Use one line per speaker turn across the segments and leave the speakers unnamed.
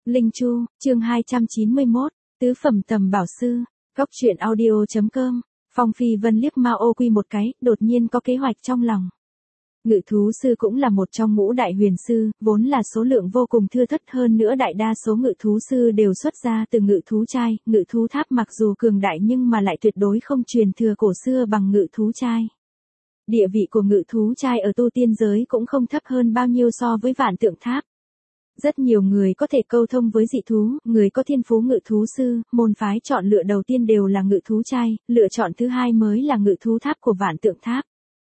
Linh Chu, chương 291, tứ phẩm tầm bảo sư, góc truyện audio.com. Phong Phi Vân liếc Mao Ô Quy một cái, đột nhiên có kế hoạch trong lòng. Ngự thú sư cũng là một trong ngũ đại huyền sư, vốn là số lượng vô cùng thưa thớt, hơn nữa đại đa số ngự thú sư đều xuất ra từ ngự thú trai, ngự thú tháp mặc dù cường đại nhưng mà lại tuyệt đối không truyền thừa cổ xưa bằng ngự thú trai. Địa vị của ngự thú trai ở tu tiên giới cũng không thấp hơn bao nhiêu so với vạn tượng tháp. Rất nhiều người có thể câu thông với dị thú, người có thiên phú ngự thú sư, môn phái chọn lựa đầu tiên đều là ngự thú trai, lựa chọn thứ hai mới là ngự thú tháp của vạn tượng tháp.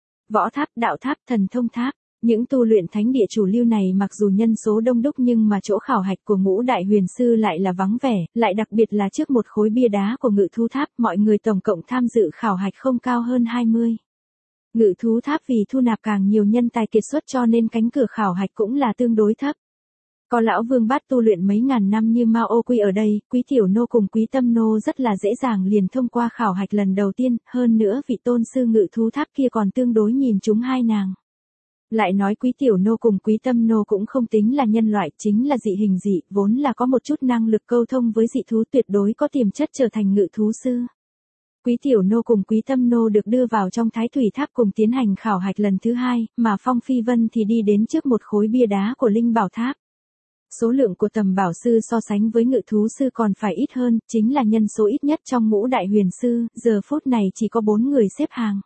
Võ tháp, đạo tháp, thần thông tháp, những tu luyện thánh địa chủ lưu này mặc dù nhân số đông đúc nhưng mà chỗ khảo hạch của ngũ đại huyền sư lại là vắng vẻ, lại đặc biệt là trước một khối bia đá của ngự thú tháp, mọi người tổng cộng tham dự khảo hạch không cao hơn 20. Ngự thú tháp vì thu nạp càng nhiều nhân tài kiệt xuất cho nên cánh cửa khảo hạch cũng là tương đối thấp. Có lão vương bát tu luyện mấy ngàn năm như Mao Ô Quy ở đây, Quý Tiểu Nô cùng Quý Tâm Nô rất là dễ dàng liền thông qua khảo hạch lần đầu tiên, hơn nữa vị tôn sư ngự thú tháp kia còn tương đối nhìn chúng hai nàng. Lại nói Quý Tiểu Nô cùng Quý Tâm Nô cũng không tính là nhân loại, chính là dị hình dị, vốn là có một chút năng lực câu thông với dị thú, tuyệt đối có tiềm chất trở thành ngự thú sư. Quý Tiểu Nô cùng Quý Tâm Nô được đưa vào trong Thái Thủy Tháp cùng tiến hành khảo hạch lần thứ hai, mà Phong Phi Vân thì đi đến trước một khối bia đá của Linh Bảo Tháp. Số lượng của tầm bảo sư so sánh với ngự thú sư còn phải ít hơn, chính là nhân số ít nhất trong ngũ đại huyền sư, giờ phút này chỉ có 4 người xếp hàng.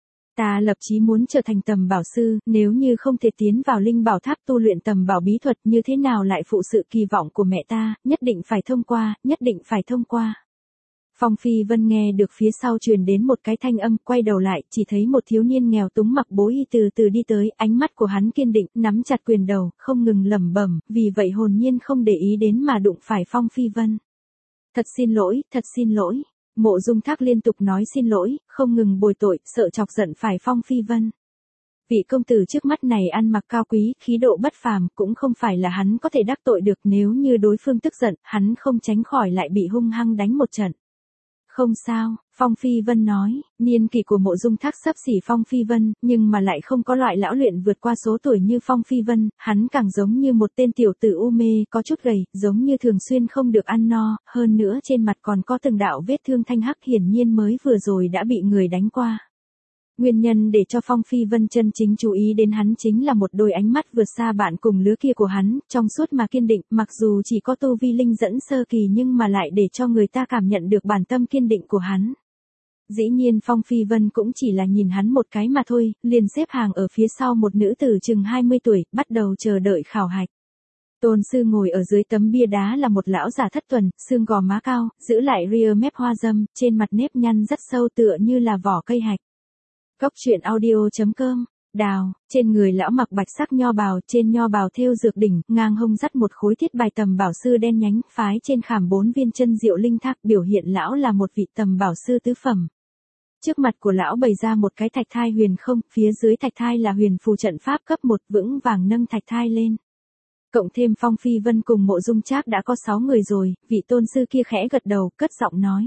Ta lập chí muốn trở thành tầm bảo sư, nếu như không thể tiến vào Linh Bảo Tháp tu luyện tầm bảo bí thuật như thế nào lại phụ sự kỳ vọng của mẹ ta, nhất định phải thông qua, nhất định phải thông qua. Phong Phi Vân nghe được phía sau truyền đến một cái thanh âm, quay đầu lại, chỉ thấy một thiếu niên nghèo túng mặc bố y từ từ đi tới, ánh mắt của hắn kiên định, nắm chặt quyền đầu, không ngừng lẩm bẩm, vì vậy hồn nhiên không để ý đến mà đụng phải Phong Phi Vân. Thật xin lỗi, thật xin lỗi. Mộ Dung Thác liên tục nói xin lỗi, không ngừng bồi tội, sợ chọc giận phải Phong Phi Vân. Vị công tử trước mắt này ăn mặc cao quý, khí độ bất phàm, cũng không phải là hắn có thể đắc tội được, nếu như đối phương tức giận, hắn không tránh khỏi lại bị hung hăng đánh một trận. Không sao, Phong Phi Vân nói, niên kỷ của Mộ Dung Thác xấp xỉ Phong Phi Vân, nhưng mà lại không có loại lão luyện vượt qua số tuổi như Phong Phi Vân, hắn càng giống như một tên tiểu tử u mê, có chút gầy, giống như thường xuyên không được ăn no, hơn nữa trên mặt còn có từng đạo vết thương thanh hắc, hiển nhiên mới vừa rồi đã bị người đánh qua. Nguyên nhân để cho Phong Phi Vân chân chính chú ý đến hắn chính là một đôi ánh mắt vượt xa bạn cùng lứa kia của hắn, trong suốt mà kiên định, mặc dù chỉ có tu vi linh dẫn sơ kỳ nhưng mà lại để cho người ta cảm nhận được bản tâm kiên định của hắn. Dĩ nhiên Phong Phi Vân cũng chỉ là nhìn hắn một cái mà thôi, liền xếp hàng ở phía sau một nữ tử chừng 20 tuổi, bắt đầu chờ đợi khảo hạch. Tôn sư ngồi ở dưới tấm bia đá là một lão già thất tuần, xương gò má cao, giữ lại ria mép hoa dâm, trên mặt nếp nhăn rất sâu tựa như là vỏ cây hạch. Góc truyện audio.com, đào, trên người lão mặc bạch sắc nho bào, trên nho bào thêu dược đỉnh, ngang hông dắt một khối thiết bài tầm bảo sư đen nhánh, phái trên khảm 4 viên chân diệu linh thác, biểu hiện lão là một vị tầm bảo sư tứ phẩm. Trước mặt của lão bày ra một cái thạch thai huyền không, phía dưới thạch thai là huyền phù trận pháp cấp 1 vững vàng nâng thạch thai lên. Cộng thêm Phong Phi Vân cùng Mộ Dung Trác đã có 6 người rồi, vị tôn sư kia khẽ gật đầu, cất giọng nói.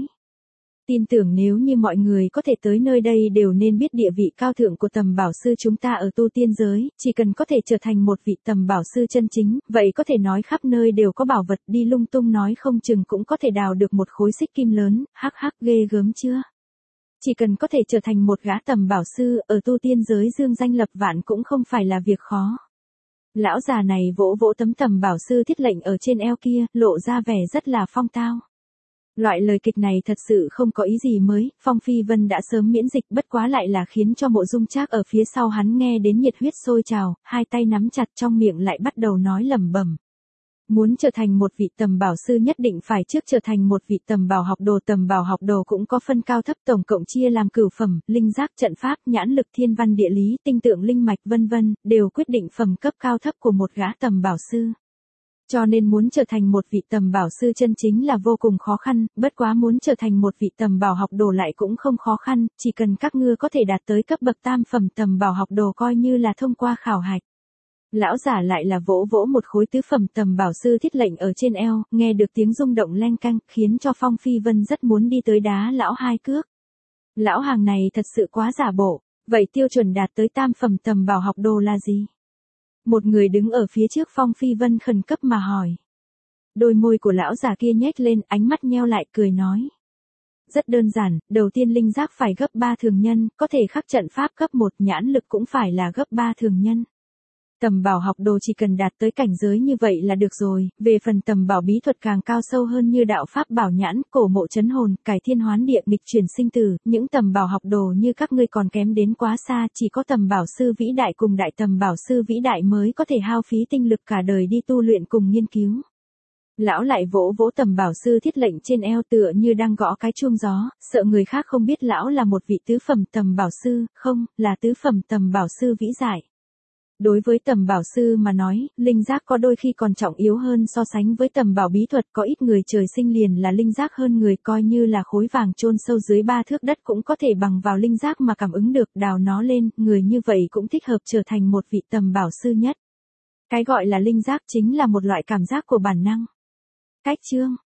Tin tưởng nếu như mọi người có thể tới nơi đây đều nên biết địa vị cao thượng của tầm bảo sư chúng ta ở tu tiên giới, chỉ cần có thể trở thành một vị tầm bảo sư chân chính, vậy có thể nói khắp nơi đều có bảo vật, đi lung tung nói không chừng cũng có thể đào được một khối xích kim lớn, hắc hắc ghê gớm chưa? Chỉ cần có thể trở thành một gã tầm bảo sư, ở tu tiên giới dương danh lập vạn cũng không phải là việc khó. Lão già này vỗ vỗ tấm tầm bảo sư thiết lệnh ở trên eo kia, lộ ra vẻ rất là phong tao. Loại lời kịch này thật sự không có ý gì mới, Phong Phi Vân đã sớm miễn dịch, bất quá lại là khiến cho Mộ Dung Trác ở phía sau hắn nghe đến nhiệt huyết sôi trào, hai tay nắm chặt trong miệng lại bắt đầu nói lẩm bẩm. Muốn trở thành một vị tầm bảo sư nhất định phải trước trở thành một vị tầm bảo học đồ, tầm bảo học đồ cũng có phân cao thấp, tổng cộng chia làm cửu phẩm, linh giác, trận pháp, nhãn lực, thiên văn địa lý, tinh tượng linh mạch vân vân, đều quyết định phẩm cấp cao thấp của một gã tầm bảo sư. Cho nên muốn trở thành một vị tầm bảo sư chân chính là vô cùng khó khăn, bất quá muốn trở thành một vị tầm bảo học đồ lại cũng không khó khăn, chỉ cần các ngươi có thể đạt tới cấp bậc tam phẩm tầm bảo học đồ coi như là thông qua khảo hạch. Lão giả lại là vỗ vỗ một khối tứ phẩm tầm bảo sư thiết lệnh ở trên eo, nghe được tiếng rung động leng canh, khiến cho Phong Phi Vân rất muốn đi tới đá lão hai cước. Lão hàng này thật sự quá giả bộ, vậy tiêu chuẩn đạt tới tam phẩm tầm bảo học đồ là gì? Một người đứng ở phía trước Phong Phi Vân khẩn cấp mà hỏi. Đôi môi của lão già kia nhếch lên, ánh mắt nheo lại cười nói. Rất đơn giản, đầu tiên linh giác phải gấp 3 thường nhân, có thể khắc trận pháp cấp 1, nhãn lực cũng phải là gấp 3 thường nhân. Tầm bảo học đồ chỉ cần đạt tới cảnh giới như vậy là được rồi, về phần tầm bảo bí thuật càng cao sâu hơn như đạo pháp bảo nhãn, cổ mộ chấn hồn, cải thiên hoán địa, nghịch chuyển sinh tử, những tầm bảo học đồ như các ngươi còn kém đến quá xa, chỉ có tầm bảo sư vĩ đại cùng đại tầm bảo sư vĩ đại mới có thể hao phí tinh lực cả đời đi tu luyện cùng nghiên cứu. Lão lại vỗ vỗ tầm bảo sư thiết lệnh trên eo tựa như đang gõ cái chuông gió, sợ người khác không biết lão là một vị tứ phẩm tầm bảo sư, không, là tứ phẩm tầm bảo sư vĩ đại. Đối với tầm bảo sư mà nói, linh giác có đôi khi còn trọng yếu hơn so sánh với tầm bảo bí thuật, có ít người trời sinh liền là linh giác hơn người, coi như là khối vàng chôn sâu dưới 3 thước đất cũng có thể bằng vào linh giác mà cảm ứng được, đào nó lên, người như vậy cũng thích hợp trở thành một vị tầm bảo sư nhất. Cái gọi là linh giác chính là một loại cảm giác của bản năng. Cách chương